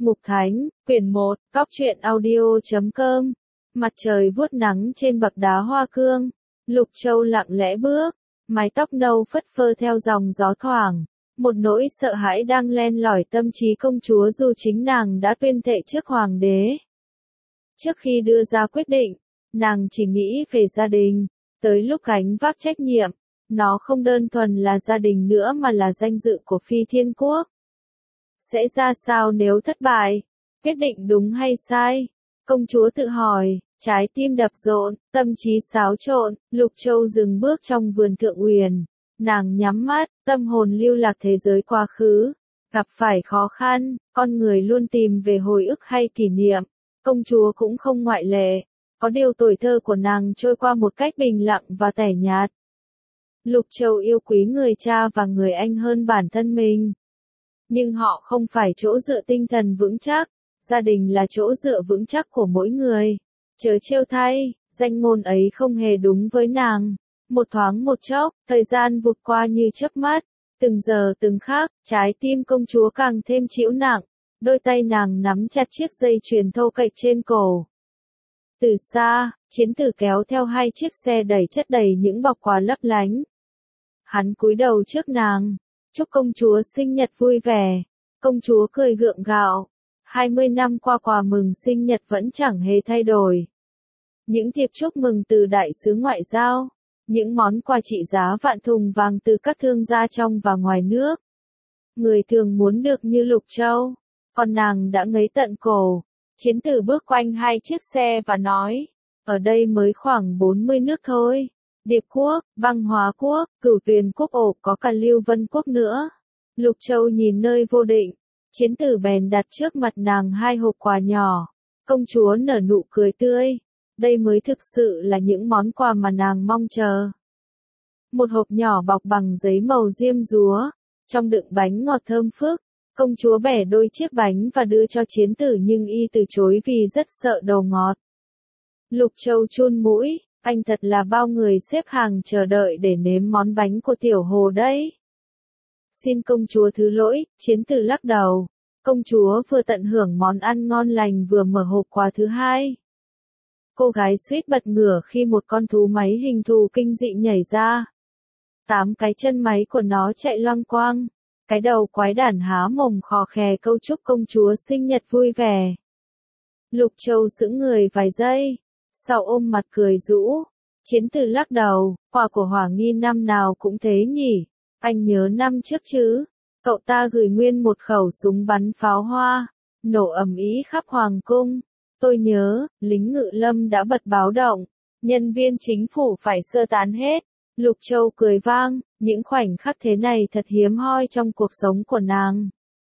Mục Thánh, quyển 1, Cóc truyện audio.com. Mặt trời vuốt nắng trên bậc đá hoa cương. Lục Châu lặng lẽ bước, mái tóc nâu phất phơ theo dòng gió thoảng. Một nỗi sợ hãi đang len lỏi tâm trí công chúa dù chính nàng đã tuyên thệ trước hoàng đế. Trước khi đưa ra quyết định, nàng chỉ nghĩ về gia đình, tới lúc gánh vác trách nhiệm, nó không đơn thuần là gia đình nữa mà là danh dự của Phi Thiên Quốc. Sẽ ra sao nếu thất bại? Quyết định đúng hay sai? Công chúa tự hỏi, trái tim đập rộn, tâm trí xáo trộn. Lục Châu dừng bước trong vườn Thượng Uyển. Nàng nhắm mắt, tâm hồn lưu lạc thế giới quá khứ. Gặp phải khó khăn, con người luôn tìm về hồi ức hay kỷ niệm. Công chúa cũng không ngoại lệ. Có điều tuổi thơ của nàng trôi qua một cách bình lặng và tẻ nhạt. Lục Châu yêu quý người cha và người anh hơn bản thân mình. Nhưng họ không phải chỗ dựa tinh thần vững chắc, gia đình là chỗ dựa vững chắc của mỗi người. Chớ trêu thay, danh ngôn ấy không hề đúng với nàng. Một thoáng một chốc, thời gian vụt qua như chớp mắt, từng giờ từng khắc, trái tim công chúa càng thêm trĩu nặng, đôi tay nàng nắm chặt chiếc dây chuyền thô kệch trên cổ. Từ xa, chiến tử kéo theo hai chiếc xe đẩy chất đầy những bọc quà lấp lánh. Hắn cúi đầu trước nàng. Chúc công chúa sinh nhật vui vẻ. Công chúa cười gượng gạo. 20 năm qua quà mừng sinh nhật vẫn chẳng hề thay đổi. Những thiệp chúc mừng từ đại sứ ngoại giao. Những món quà trị giá vạn thùng vàng từ các thương gia trong và ngoài nước. Người thường muốn được như Lục Châu. Còn nàng đã ngấy tận cổ. Chiến tử bước quanh hai chiếc xe và nói. Ở đây mới khoảng 40 nước thôi. Điệp Quốc, Băng Hóa Quốc, Cửu Tuyền Quốc ổ có cả Lưu Vân Quốc nữa. Lục Châu nhìn nơi vô định. Chiến tử bèn đặt trước mặt nàng hai hộp quà nhỏ. Công chúa nở nụ cười tươi. Đây mới thực sự là những món quà mà nàng mong chờ. Một hộp nhỏ bọc bằng giấy màu diêm dúa. Trong đựng bánh ngọt thơm phức. Công chúa bẻ đôi chiếc bánh và đưa cho chiến tử nhưng y từ chối vì rất sợ đồ ngọt. Lục Châu chun mũi. Anh thật là bao người xếp hàng chờ đợi để nếm món bánh của tiểu hồ đấy. Xin công chúa thứ lỗi, chiến tử lắc đầu. Công chúa vừa tận hưởng món ăn ngon lành vừa mở hộp quà thứ hai. Cô gái suýt bật ngửa khi một con thú máy hình thù kinh dị nhảy ra. 8 cái chân máy của nó chạy loang quang. Cái đầu quái đản há mồm khò khè câu chúc công chúa sinh nhật vui vẻ. Lục Châu sững người vài giây. Sau ôm mặt cười rũ, chiến tử lắc đầu, quà của Hỏa Nghi năm nào cũng thế nhỉ, anh nhớ năm trước chứ, cậu ta gửi nguyên một khẩu súng bắn pháo hoa, nổ ầm ĩ khắp hoàng cung, tôi nhớ, lính ngự lâm đã bật báo động, nhân viên chính phủ phải sơ tán hết, Lục Châu cười vang, những khoảnh khắc thế này thật hiếm hoi trong cuộc sống của nàng.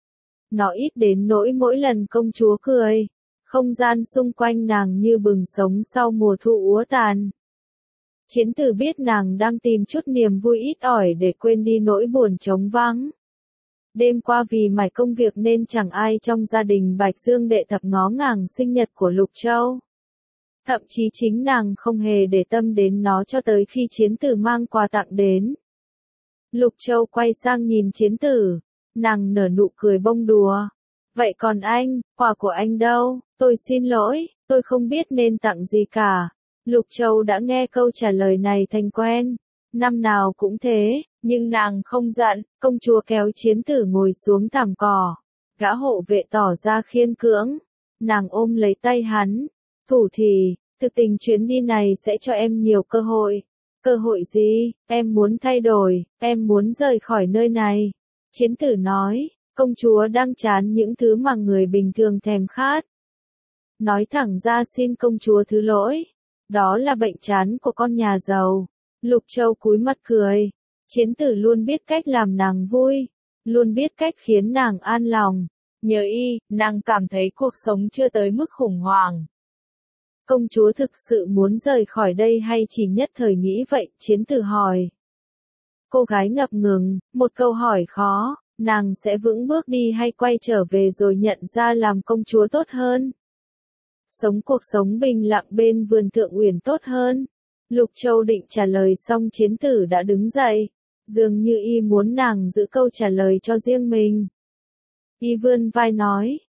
Nó ít đến nỗi mỗi lần công chúa cười. Không gian xung quanh nàng như bừng sống sau mùa thu úa tàn. Chiến tử biết nàng đang tìm chút niềm vui ít ỏi để quên đi nỗi buồn trống vắng. Đêm qua vì mải công việc nên chẳng ai trong gia đình Bạch Dương đệ thập ngó ngàng sinh nhật của Lục Châu. Thậm chí chính nàng không hề để tâm đến nó cho tới khi chiến tử mang quà tặng đến. Lục Châu quay sang nhìn chiến tử, nàng nở nụ cười bông đùa. Vậy còn anh, quà của anh đâu? Tôi xin lỗi, tôi không biết nên tặng gì cả. Lục Châu đã nghe câu trả lời này thành quen. Năm nào cũng thế, nhưng nàng không giận, công chúa kéo chiến tử ngồi xuống thảm cỏ. Gã hộ vệ tỏ ra khiên cưỡng. Nàng ôm lấy tay hắn. Thủ thì, thực tình chuyến đi này sẽ cho em nhiều cơ hội. Cơ hội gì? Em muốn thay đổi, em muốn rời khỏi nơi này. Chiến tử nói. Công chúa đang chán những thứ mà người bình thường thèm khát. Nói thẳng ra xin công chúa thứ lỗi. Đó là bệnh chán của con nhà giàu. Lục Châu cúi mặt cười. Chiến tử luôn biết cách làm nàng vui. Luôn biết cách khiến nàng an lòng. Nhờ y, nàng cảm thấy cuộc sống chưa tới mức khủng hoảng. Công chúa thực sự muốn rời khỏi đây hay chỉ nhất thời nghĩ vậy? Chiến tử hỏi. Cô gái ngập ngừng, một câu hỏi khó. Nàng sẽ vững bước đi hay quay trở về rồi nhận ra làm công chúa tốt hơn? Sống cuộc sống bình lặng bên vườn Thượng Uyển tốt hơn? Lục Châu định trả lời xong chiến tử đã đứng dậy. Dường như y muốn nàng giữ câu trả lời cho riêng mình. Y vươn vai nói,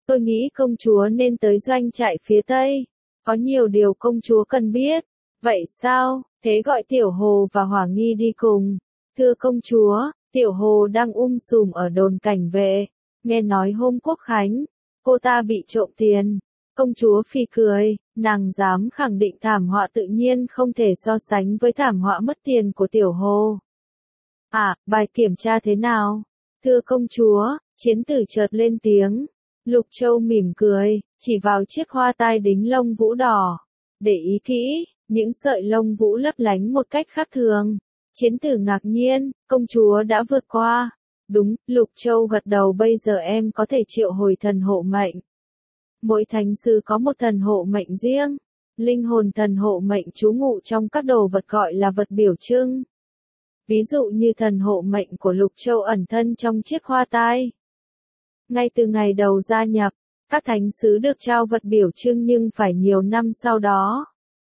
Tôi nghĩ công chúa nên tới doanh trại phía Tây. Có nhiều điều công chúa cần biết. Vậy sao? Thế gọi Tiểu Hồ và Hỏa Nghi đi cùng. Thưa công chúa, Tiểu Hồ đang sùm ở đồn cảnh vệ. Nghe nói hôm Quốc Khánh, cô ta bị trộm tiền. Công chúa phì cười, nàng dám khẳng định thảm họa tự nhiên không thể so sánh với thảm họa mất tiền của Tiểu Hồ. À, bài kiểm tra thế nào? Thưa công chúa, chiến tử chợt lên tiếng. Lục Châu mỉm cười, chỉ vào chiếc hoa tai đính lông vũ đỏ. Để ý kỹ, những sợi lông vũ lấp lánh một cách khác thường. Chiến tử ngạc nhiên, công chúa đã vượt qua. Đúng, Lục Châu gật đầu, bây giờ em có thể triệu hồi thần hộ mệnh. Mỗi thánh sư có một thần hộ mệnh riêng. Linh hồn thần hộ mệnh trú ngụ trong các đồ vật gọi là vật biểu trưng. Ví dụ như thần hộ mệnh của Lục Châu ẩn thân trong chiếc hoa tai. Ngay từ ngày đầu gia nhập, các thánh sứ được trao vật biểu trưng nhưng phải nhiều năm sau đó.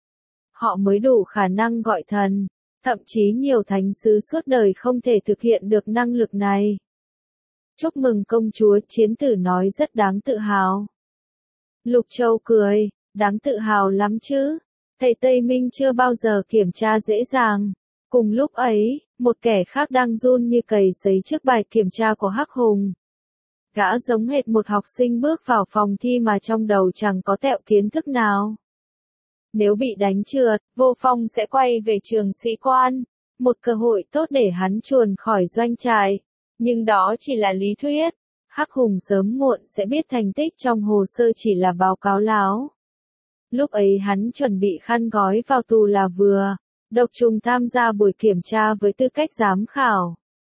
Họ mới đủ khả năng gọi thần. Thậm chí nhiều thánh sứ suốt đời không thể thực hiện được năng lực này. Chúc mừng công chúa, chiến tử nói rất đáng tự hào. Lục Châu cười, đáng tự hào lắm chứ. Thầy Tây Minh chưa bao giờ kiểm tra dễ dàng. Cùng lúc ấy, một kẻ khác đang run như cầy sấy trước bài kiểm tra của Hắc Hùng. Gã giống hệt một học sinh bước vào phòng thi mà trong đầu chẳng có tẹo kiến thức nào. Nếu bị đánh trượt, Vô Phong sẽ quay về trường sĩ quan. Một cơ hội tốt để hắn chuồn khỏi doanh trại. Nhưng đó chỉ là lý thuyết. Hắc Hùng sớm muộn sẽ biết thành tích trong hồ sơ chỉ là báo cáo láo. Lúc ấy hắn chuẩn bị khăn gói vào tù là vừa. Độc Trùng tham gia buổi kiểm tra với tư cách giám khảo.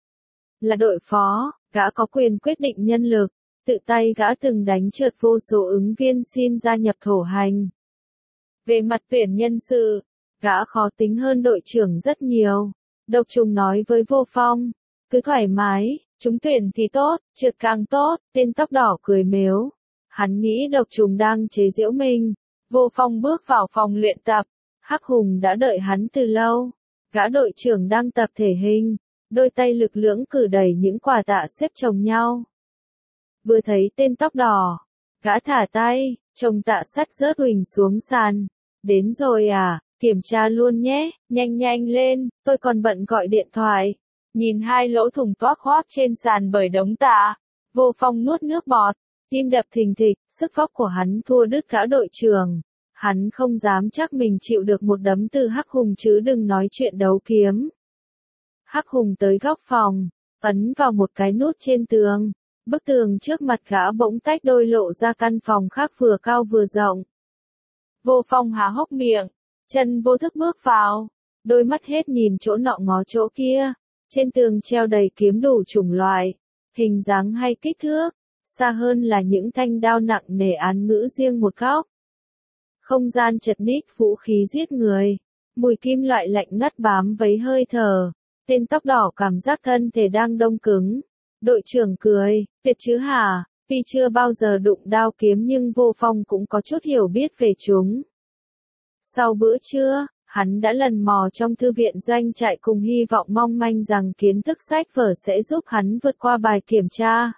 Là đội phó, gã có quyền quyết định nhân lực. Tự tay gã từng đánh trượt vô số ứng viên xin gia nhập thổ hành. Về mặt tuyển nhân sự, gã khó tính hơn đội trưởng rất nhiều. Độc Trùng nói với Vô Phong, cứ thoải mái, chúng tuyển thì tốt, trượt càng tốt. Tên tóc đỏ cười mếu. Hắn nghĩ Độc Trùng đang chế giễu mình. Vô Phong bước vào phòng luyện tập. Hắc Hùng đã đợi hắn từ lâu. Gã đội trưởng đang tập thể hình. Đôi tay lực lưỡng cử đẩy những quả tạ xếp chồng nhau. Vừa thấy tên tóc đỏ, gã thả tay, chồng tạ sắt rớt huỳnh xuống sàn. Đến rồi à, kiểm tra luôn nhé, nhanh nhanh lên, tôi còn bận gọi điện thoại. Nhìn hai lỗ thủng toác hoác trên sàn bởi đống tạ, Vô Phong nuốt nước bọt, tim đập thình thịch, sức vóc của hắn thua đứt gã đội trưởng. Hắn không dám chắc mình chịu được một đấm từ Hắc Hùng chứ đừng nói chuyện đấu kiếm. Hắc Hùng tới góc phòng, ấn vào một cái nút trên tường. Bức tường trước mặt gã bỗng tách đôi lộ ra căn phòng khác vừa cao vừa rộng. Vô Phong há hốc miệng, chân vô thức bước vào, đôi mắt hết nhìn chỗ nọ ngó chỗ kia. Trên tường treo đầy kiếm đủ chủng loại, hình dáng hay kích thước, xa hơn là những thanh đao nặng nề án ngữ riêng một góc. Không gian chật ních vũ khí giết người, mùi kim loại lạnh ngắt bám vấy hơi thở. Tên tóc đỏ cảm giác thân thể đang đông cứng. Đội trưởng cười, tuyệt chứ hả? Tuy chưa bao giờ đụng đao kiếm nhưng Vô Phong cũng có chút hiểu biết về chúng. Sau bữa trưa, hắn đã lần mò trong thư viện doanh trại cùng hy vọng mong manh rằng kiến thức sách vở sẽ giúp hắn vượt qua bài kiểm tra.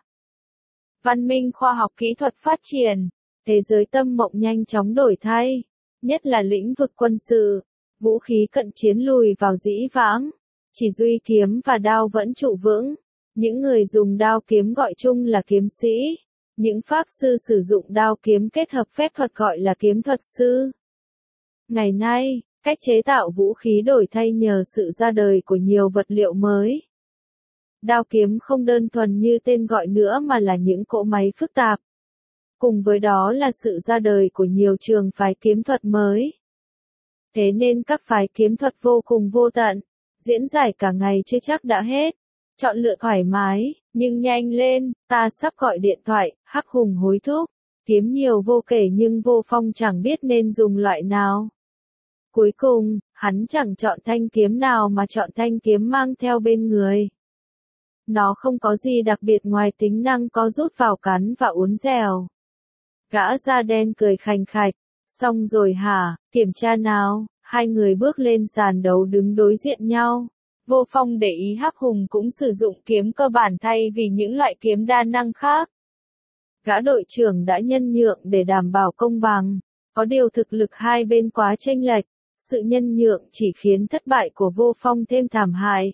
Văn minh khoa học kỹ thuật phát triển, thế giới tâm mộng nhanh chóng đổi thay, nhất là lĩnh vực quân sự, vũ khí cận chiến lùi vào dĩ vãng, chỉ duy kiếm và đao vẫn trụ vững. Những người dùng đao kiếm gọi chung là kiếm sĩ, những pháp sư sử dụng đao kiếm kết hợp phép thuật gọi là kiếm thuật sư. Ngày nay, cách chế tạo vũ khí đổi thay nhờ sự ra đời của nhiều vật liệu mới. Đao kiếm không đơn thuần như tên gọi nữa mà là những cỗ máy phức tạp. Cùng với đó là sự ra đời của nhiều trường phái kiếm thuật mới. Thế nên các phái kiếm thuật vô cùng vô tận, diễn giải cả ngày chưa chắc đã hết. Chọn lựa thoải mái, nhưng nhanh lên, ta sắp gọi điện thoại. Hắc Hùng hối thúc. Kiếm nhiều vô kể nhưng Vô Phong chẳng biết nên dùng loại nào. Cuối cùng, hắn chẳng chọn thanh kiếm nào mà chọn thanh kiếm mang theo bên người. Nó không có gì đặc biệt ngoài tính năng có rút vào cắn và uốn dẻo. Gã da đen cười khành khạch. Xong rồi hả, kiểm tra nào. Hai người bước lên sàn đấu đứng đối diện nhau. Vô Phong để ý Hắc Hùng cũng sử dụng kiếm cơ bản thay vì những loại kiếm đa năng khác. Gã đội trưởng đã nhân nhượng để đảm bảo công bằng. Có điều thực lực hai bên quá chênh lệch, sự nhân nhượng chỉ khiến thất bại của Vô Phong thêm thảm hại.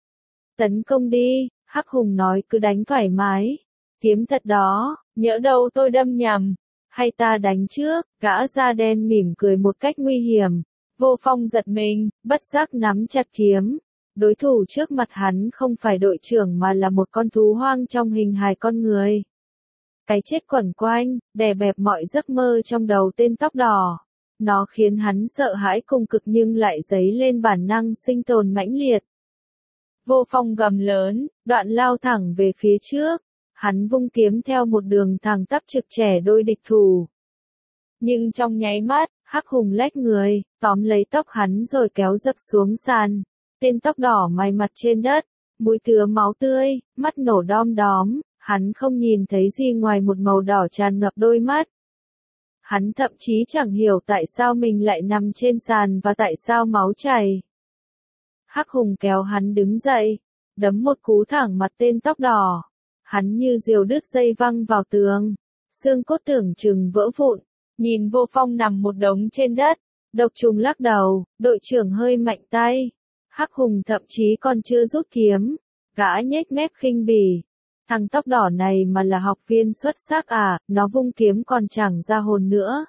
Tấn công đi, Hắc Hùng nói, cứ đánh thoải mái. Kiếm thật đó, nhỡ đâu tôi đâm nhầm. Hay ta đánh trước, gã da đen mỉm cười một cách nguy hiểm. Vô Phong giật mình, bất giác nắm chặt kiếm. Đối thủ trước mặt hắn không phải đội trưởng mà là một con thú hoang trong hình hài con người. Cái chết quẩn quanh, đè bẹp mọi giấc mơ trong đầu tên tóc đỏ. Nó khiến hắn sợ hãi cùng cực nhưng lại dấy lên bản năng sinh tồn mãnh liệt. Vô Phong gầm lớn, đoạn lao thẳng về phía trước. Hắn vung kiếm theo một đường thẳng tắp trực trẻ đôi địch thủ. Nhưng trong nháy mắt, Hắc Hùng lách người, tóm lấy tóc hắn rồi kéo dập xuống sàn. Tên tóc đỏ may mặt trên đất, mũi tứa máu tươi, mắt nổ đom đóm, hắn không nhìn thấy gì ngoài một màu đỏ tràn ngập đôi mắt. Hắn thậm chí chẳng hiểu tại sao mình lại nằm trên sàn và tại sao máu chảy. Hắc Hùng kéo hắn đứng dậy, đấm một cú thẳng mặt tên tóc đỏ. Hắn như diều đứt dây văng vào tường, xương cốt tưởng chừng vỡ vụn. Nhìn Vô Phong nằm một đống trên đất, Độc Trùng lắc đầu, đội trưởng hơi mạnh tay. Hắc Hùng thậm chí còn chưa rút kiếm, gã nhếch mép khinh bỉ. Thằng tóc đỏ này mà là học viên xuất sắc à, nó vung kiếm còn chẳng ra hồn nữa.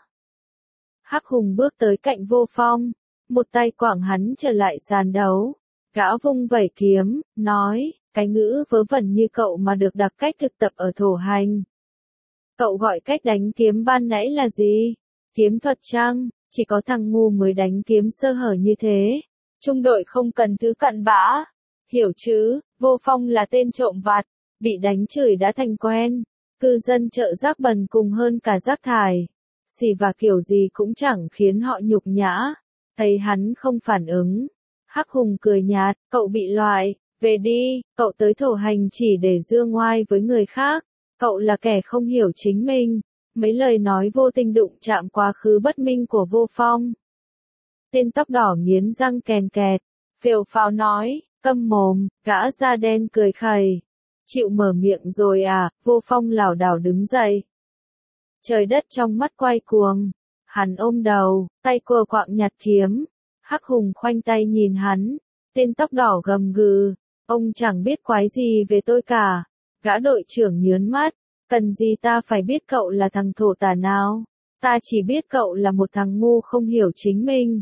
Hắc Hùng bước tới cạnh Vô Phong, một tay quẳng hắn trở lại sàn đấu. Gã vung vẩy kiếm, nói, cái ngữ vớ vẩn như cậu mà được đặc cách thực tập ở thổ hành. Cậu gọi cách đánh kiếm ban nãy là gì? Kiếm thuật chăng? Chỉ có thằng ngu mới đánh kiếm sơ hở như thế. Trung đội không cần thứ cặn bã. Hiểu chứ, Vô Phong là tên trộm vặt, bị đánh chửi đã thành quen. Cư dân chợ rác bần cùng hơn cả rác thải. Xì và kiểu gì cũng chẳng khiến họ nhục nhã. Thấy hắn không phản ứng. Hắc Hùng cười nhạt, cậu bị loại, về đi, cậu tới thổ hành chỉ để dương ngoai với người khác. Cậu là kẻ không hiểu chính mình. Mấy lời nói vô tình đụng chạm quá khứ bất minh của Vô Phong. Tên tóc đỏ nghiến răng kèn kẹt, phều phào nói, câm mồm, gã da đen cười khẩy. Chịu mở miệng rồi à, Vô Phong lảo đảo đứng dậy. Trời đất trong mắt quay cuồng, hắn ôm đầu, tay cua quạng nhặt kiếm. Hắc Hùng khoanh tay nhìn hắn, tên tóc đỏ gầm gừ, ông chẳng biết quái gì về tôi cả. Gã đội trưởng nhớn mắt, cần gì ta phải biết cậu là thằng thổ tả nào, ta chỉ biết cậu là một thằng ngu không hiểu chính mình.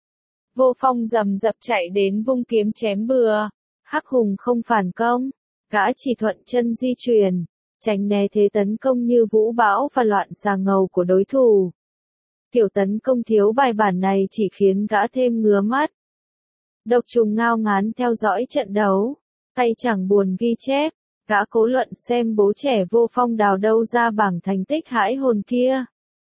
Vô Phong rầm rập chạy đến vung kiếm chém bừa, Hắc Hùng không phản công, gã chỉ thuận chân di chuyển, tránh né thế tấn công như vũ bão và loạn xà ngầu của đối thủ. Kiểu tấn công thiếu bài bản này chỉ khiến gã thêm ngứa mắt. Độc Trùng ngao ngán theo dõi trận đấu, tay chẳng buồn ghi chép, gã cố luận xem bố trẻ Vô Phong đào đâu ra bảng thành tích hãi hồn kia.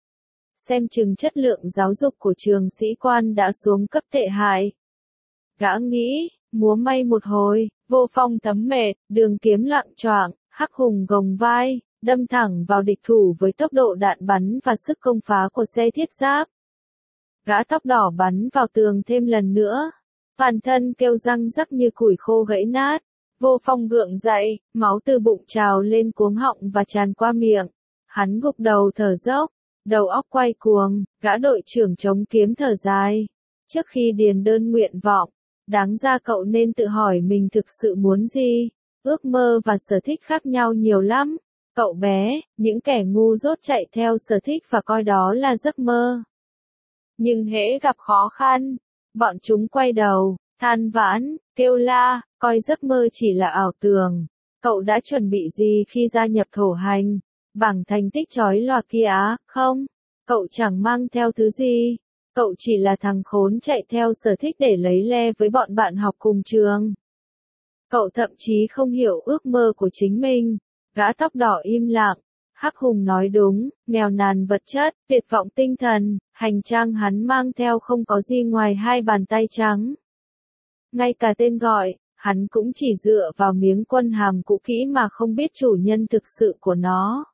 Xem chừng chất lượng giáo dục của trường sĩ quan đã xuống cấp tệ hại. Gã nghĩ, múa may một hồi, Vô Phong thấm mệt, đường kiếm lạng choạng, Hắc Hùng gồng vai, đâm thẳng vào địch thủ với tốc độ đạn bắn và sức công phá của xe thiết giáp. Gã tóc đỏ bắn vào tường thêm lần nữa, toàn thân kêu răng rắc như củi khô gãy nát. Vô Phong gượng dậy, máu từ bụng trào lên cuống họng và tràn qua miệng. Hắn gục đầu thở dốc, đầu óc quay cuồng, gã đội trưởng chống kiếm thở dài. Trước khi điền đơn nguyện vọng, đáng ra cậu nên tự hỏi mình thực sự muốn gì. Ước mơ và sở thích khác nhau nhiều lắm. Cậu bé, những kẻ ngu dốt chạy theo sở thích và coi đó là giấc mơ. Nhưng hễ gặp khó khăn, bọn chúng quay đầu, than vãn, kêu la, coi giấc mơ chỉ là ảo tưởng. Cậu đã chuẩn bị gì khi gia nhập thổ hành? Bảng thành tích chói lòa kia á, không? Cậu chẳng mang theo thứ gì. Cậu chỉ là thằng khốn chạy theo sở thích để lấy le với bọn bạn học cùng trường. Cậu thậm chí không hiểu ước mơ của chính mình. Gã tóc đỏ im lặng. Hắc Hùng nói đúng, nghèo nàn vật chất, tuyệt vọng tinh thần, hành trang hắn mang theo không có gì ngoài hai bàn tay trắng. Ngay cả tên gọi, hắn cũng chỉ dựa vào miếng quân hàm cũ kỹ mà không biết chủ nhân thực sự của nó.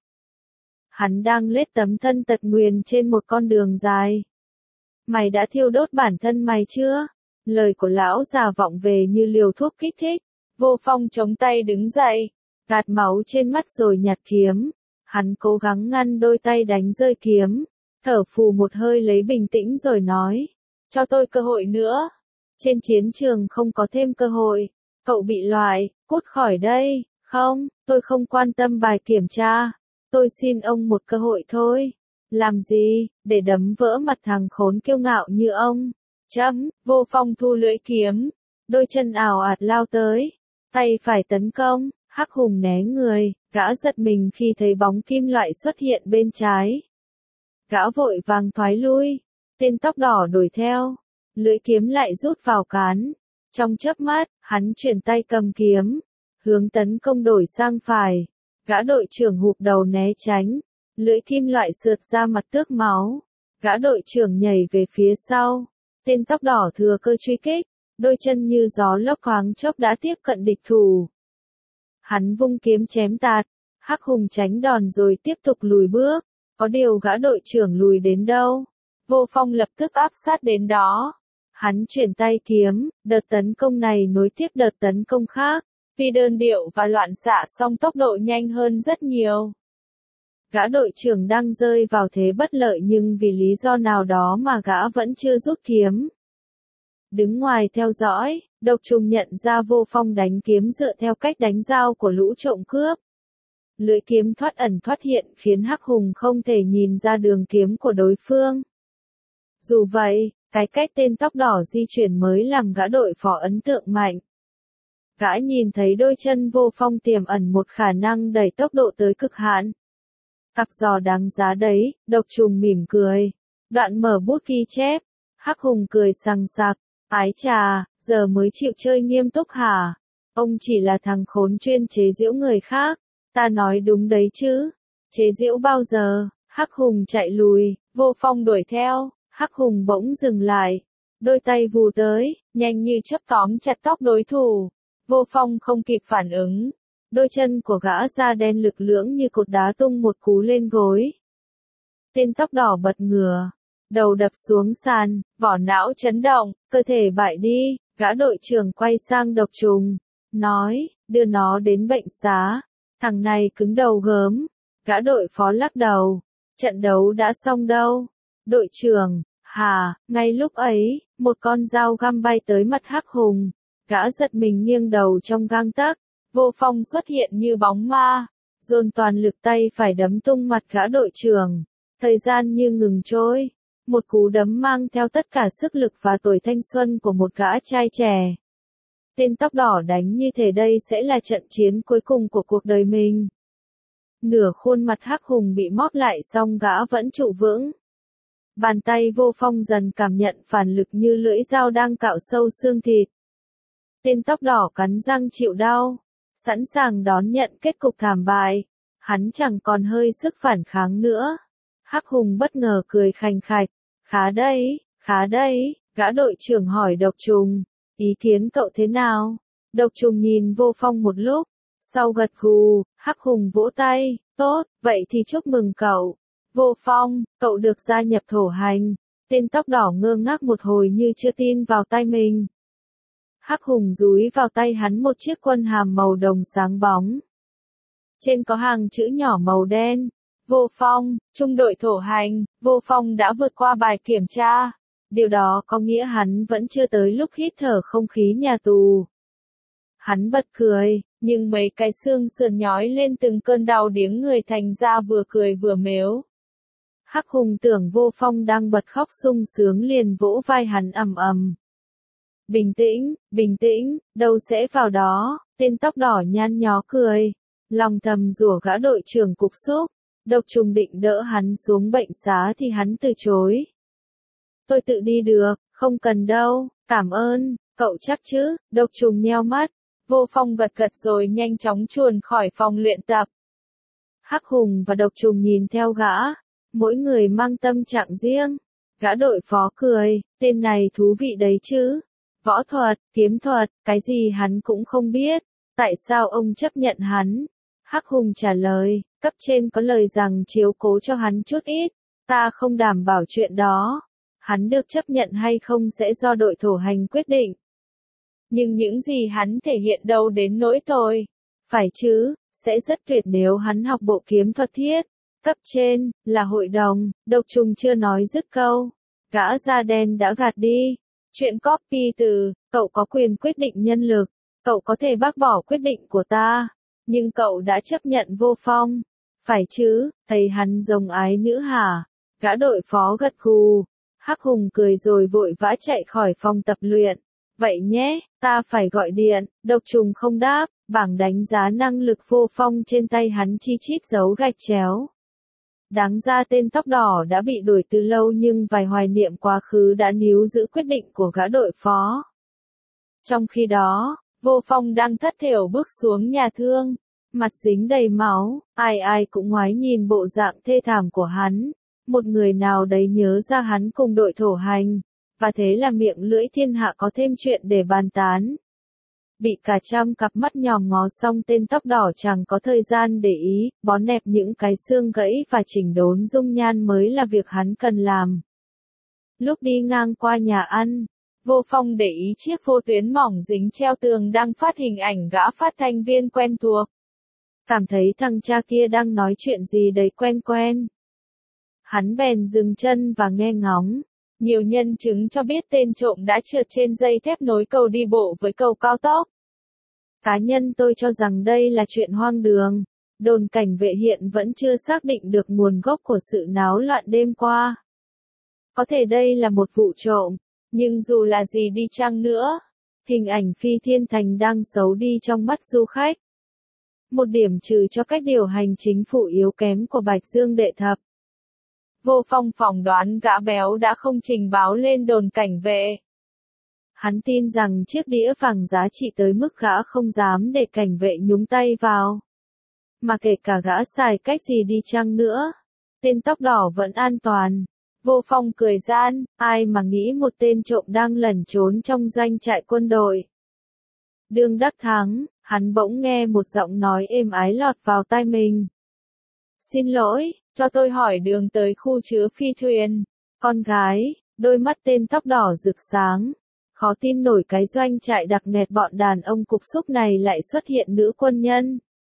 Hắn đang lết tấm thân tật nguyền trên một con đường dài. Mày đã thiêu đốt bản thân mày chưa? Lời của lão già vọng về như liều thuốc kích thích. Vô Phong chống tay đứng dậy, gạt máu trên mắt rồi nhặt kiếm. Hắn cố gắng ngăn đôi tay đánh rơi kiếm, thở phù một hơi lấy bình tĩnh rồi nói, cho tôi cơ hội nữa. Trên chiến trường không có thêm cơ hội, cậu bị loại, cút khỏi đây. Không, tôi không quan tâm bài kiểm tra, tôi xin ông một cơ hội thôi. Làm gì, để đấm vỡ mặt thằng khốn kiêu ngạo như ông. Vô Phong thu lưỡi kiếm, đôi chân ào ạt lao tới, tay phải tấn công, Hắc Hùng né người, gã giật mình khi thấy bóng kim loại xuất hiện bên trái. Gã vội vàng thoái lui, tên tóc đỏ đuổi theo, lưỡi kiếm lại rút vào cán. Trong chớp mắt, hắn chuyển tay cầm kiếm, hướng tấn công đổi sang phải. Gã đội trưởng hụp đầu né tránh, lưỡi kim loại sượt ra mặt tước máu. Gã đội trưởng nhảy về phía sau, tên tóc đỏ thừa cơ truy kích, đôi chân như gió lốc thoáng chốc đã tiếp cận địch thủ. Hắn vung kiếm chém tạt, Hắc Hùng tránh đòn rồi tiếp tục lùi bước, có điều gã đội trưởng lùi đến đâu, Vô Phong lập tức áp sát đến đó. Hắn chuyển tay kiếm, đợt tấn công này nối tiếp đợt tấn công khác, vì đơn điệu và loạn xạ song tốc độ nhanh hơn rất nhiều. Gã đội trưởng đang rơi vào thế bất lợi nhưng vì lý do nào đó mà gã vẫn chưa rút kiếm. Đứng ngoài theo dõi, Độc Trùng nhận ra Vô Phong đánh kiếm dựa theo cách đánh dao của lũ trộm cướp. Lưỡi kiếm thoát ẩn thoát hiện khiến Hắc Hùng không thể nhìn ra đường kiếm của đối phương. Dù vậy, cái cách tên tóc đỏ di chuyển mới làm gã đội phó ấn tượng mạnh. Gã nhìn thấy đôi chân Vô Phong tiềm ẩn một khả năng đẩy tốc độ tới cực hạn. Cặp giò đáng giá đấy, Độc Trùng mỉm cười. Đoạn mở bút ghi chép. Hắc Hùng cười sằng sặc. Ái chà, giờ mới chịu chơi nghiêm túc hả? Ông chỉ là thằng khốn chuyên chế giễu người khác. Ta nói đúng đấy chứ. Chế giễu bao giờ? Hắc Hùng chạy lùi, Vô Phong đuổi theo. Hắc Hùng bỗng dừng lại. Đôi tay vù tới, nhanh như chớp tóm chặt tóc đối thủ. Vô Phong không kịp phản ứng. Đôi chân của gã da đen lực lưỡng như cột đá tung một cú lên gối. Tên tóc đỏ bật ngửa, đầu đập xuống sàn, vỏ não chấn động, cơ thể bại đi. Gã đội trưởng quay sang Độc Trùng, nói, đưa nó đến bệnh xá. Thằng này cứng đầu gớm. Gã đội phó lắc đầu, trận đấu đã xong đâu. Đội trưởng, hà, ngay lúc ấy, một con dao găm bay tới mặt Hắc Hùng. Gã giật mình nghiêng đầu trong gang tấc. Vô Phong xuất hiện như bóng ma, dồn toàn lực tay phải đấm tung mặt gã đội trưởng. Thời gian như ngừng trôi, một cú đấm mang theo tất cả sức lực và tuổi thanh xuân của một gã trai trẻ. Tên tóc đỏ đánh như thể đây sẽ là trận chiến cuối cùng của cuộc đời mình. Nửa khuôn mặt Hắc Hùng bị móp lại song gã vẫn trụ vững. Bàn tay Vô Phong dần cảm nhận phản lực như lưỡi dao đang cạo sâu xương thịt. Tên tóc đỏ cắn răng chịu đau, sẵn sàng đón nhận kết cục thảm bại. Hắn chẳng còn hơi sức phản kháng nữa. Hắc Hùng bất ngờ cười khành khạch. Khá đấy, gã đội trưởng hỏi Độc Trùng. Ý kiến cậu thế nào? Độc Trùng nhìn Vô Phong một lúc, sau gật gù. Hắc Hùng vỗ tay. Tốt, vậy thì chúc mừng cậu. Vô Phong, cậu được gia nhập thổ hành. Tên tóc đỏ ngơ ngác một hồi như chưa tin vào tai mình. Hắc Hùng dúi vào tay hắn một chiếc quân hàm màu đồng sáng bóng. Trên có hàng chữ nhỏ màu đen. Vô Phong, trung đội thổ hành. Vô Phong đã vượt qua bài kiểm tra. Điều đó có nghĩa hắn vẫn chưa tới lúc hít thở không khí nhà tù. Hắn bật cười, nhưng mấy cái xương sườn nhói lên từng cơn đau điếng người thành ra vừa cười vừa mếu. Hắc Hùng tưởng Vô Phong đang bật khóc sung sướng liền vỗ vai hắn ầm ầm. Bình tĩnh, đâu sẽ vào đó. Tên tóc đỏ nhăn nhó cười, lòng thầm rủa gã đội trưởng cục xúc. Độc Trùng định đỡ hắn xuống bệnh xá thì hắn từ chối. Tôi tự đi được, không cần đâu, cảm ơn, cậu chắc chứ? Độc Trùng nheo mắt. Vô Phong gật gật rồi nhanh chóng chuồn khỏi phòng luyện tập. Hắc Hùng và Độc Trùng nhìn theo gã, mỗi người mang tâm trạng riêng. Gã đội phó cười, tên này thú vị đấy chứ. Võ thuật, kiếm thuật, cái gì hắn cũng không biết. Tại sao ông chấp nhận hắn? Hắc Hùng trả lời, cấp trên có lời rằng chiếu cố cho hắn chút ít. Ta không đảm bảo chuyện đó. Hắn được chấp nhận hay không sẽ do đội thổ hành quyết định. Nhưng những gì hắn thể hiện đâu đến nỗi thôi. Phải chứ, sẽ rất tuyệt nếu hắn học bộ kiếm thuật thiết. Cấp trên, là hội đồng, Độc Trùng chưa nói dứt câu. Gã da đen đã gạt đi. Chuyện copy từ, cậu có quyền quyết định nhân lực. Cậu có thể bác bỏ quyết định của ta. Nhưng cậu đã chấp nhận Vô Phong. Phải chứ, thấy hắn giống ái nữ hả? Gã đội phó gật gù. Hắc Hùng cười rồi vội vã chạy khỏi phòng tập luyện. Vậy nhé, ta phải gọi điện. Độc Trùng không đáp, bảng đánh giá năng lực Vô Phong trên tay hắn chi chít dấu gạch chéo. Đáng ra tên tóc đỏ đã bị đuổi từ lâu nhưng vài hoài niệm quá khứ đã níu giữ quyết định của gã đội phó. Trong khi đó, Vô Phong đang thất thểu bước xuống nhà thương, mặt dính đầy máu, ai ai cũng ngoái nhìn bộ dạng thê thảm của hắn. Một người nào đấy nhớ ra hắn cùng đội thổ hành, và thế là miệng lưỡi thiên hạ có thêm chuyện để bàn tán. Bị cả trăm cặp mắt nhòm ngó xong tên tóc đỏ chẳng có thời gian để ý, bón nẹp những cái xương gãy và chỉnh đốn dung nhan mới là việc hắn cần làm. Lúc đi ngang qua nhà ăn, Vô Phong để ý chiếc vô tuyến mỏng dính treo tường đang phát hình ảnh gã phát thanh viên quen thuộc. Cảm thấy thằng cha kia đang nói chuyện gì đấy quen quen. Hắn bèn dừng chân và nghe ngóng. Nhiều nhân chứng cho biết tên trộm đã trượt trên dây thép nối cầu đi bộ với cầu cao tốc. Cá nhân tôi cho rằng đây là chuyện hoang đường. Đồn cảnh vệ hiện vẫn chưa xác định được nguồn gốc của sự náo loạn đêm qua. Có thể đây là một vụ trộm, nhưng dù là gì đi chăng nữa, hình ảnh Phi Thiên Thành đang xấu đi trong mắt du khách. Một điểm trừ cho cách điều hành chính phủ yếu kém của Bạch Dương Đệ Thập. Vô Phong phỏng đoán gã béo đã không trình báo lên đồn cảnh vệ. Hắn tin rằng chiếc đĩa vàng giá trị tới mức gã không dám để cảnh vệ nhúng tay vào. Mà kể cả gã xài cách gì đi chăng nữa, tên tóc đỏ vẫn an toàn. Vô Phong cười gian, ai mà nghĩ một tên trộm đang lẩn trốn trong doanh trại quân đội. Đương đắc thắng, hắn bỗng nghe một giọng nói êm ái lọt vào tai mình. Xin lỗi, cho tôi hỏi đường tới khu chứa phi thuyền. Con gái, đôi mắt tên tóc đỏ rực sáng. Khó tin nổi cái doanh trại đặc nẹt bọn đàn ông cục súc này lại xuất hiện nữ quân nhân.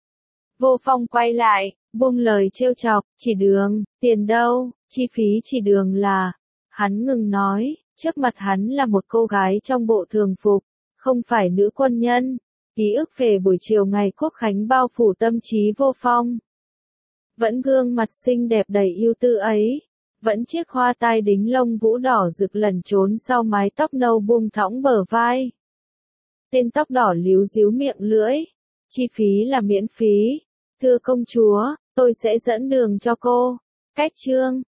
Vô Phong quay lại, buông lời trêu chọc, chỉ đường, tiền đâu, chi phí chỉ đường là. Hắn ngừng nói, trước mặt hắn là một cô gái trong bộ thường phục, không phải nữ quân nhân. Ký ức về buổi chiều ngày Quốc Khánh bao phủ tâm trí Vô Phong. Vẫn gương mặt xinh đẹp đầy ưu tư ấy. Vẫn chiếc hoa tai đính lông vũ đỏ rực lẩn trốn sau mái tóc nâu buông thõng bờ vai. Tên tóc đỏ líu díu miệng lưỡi. Chi phí là miễn phí. Thưa công chúa, tôi sẽ dẫn đường cho cô. Cách chương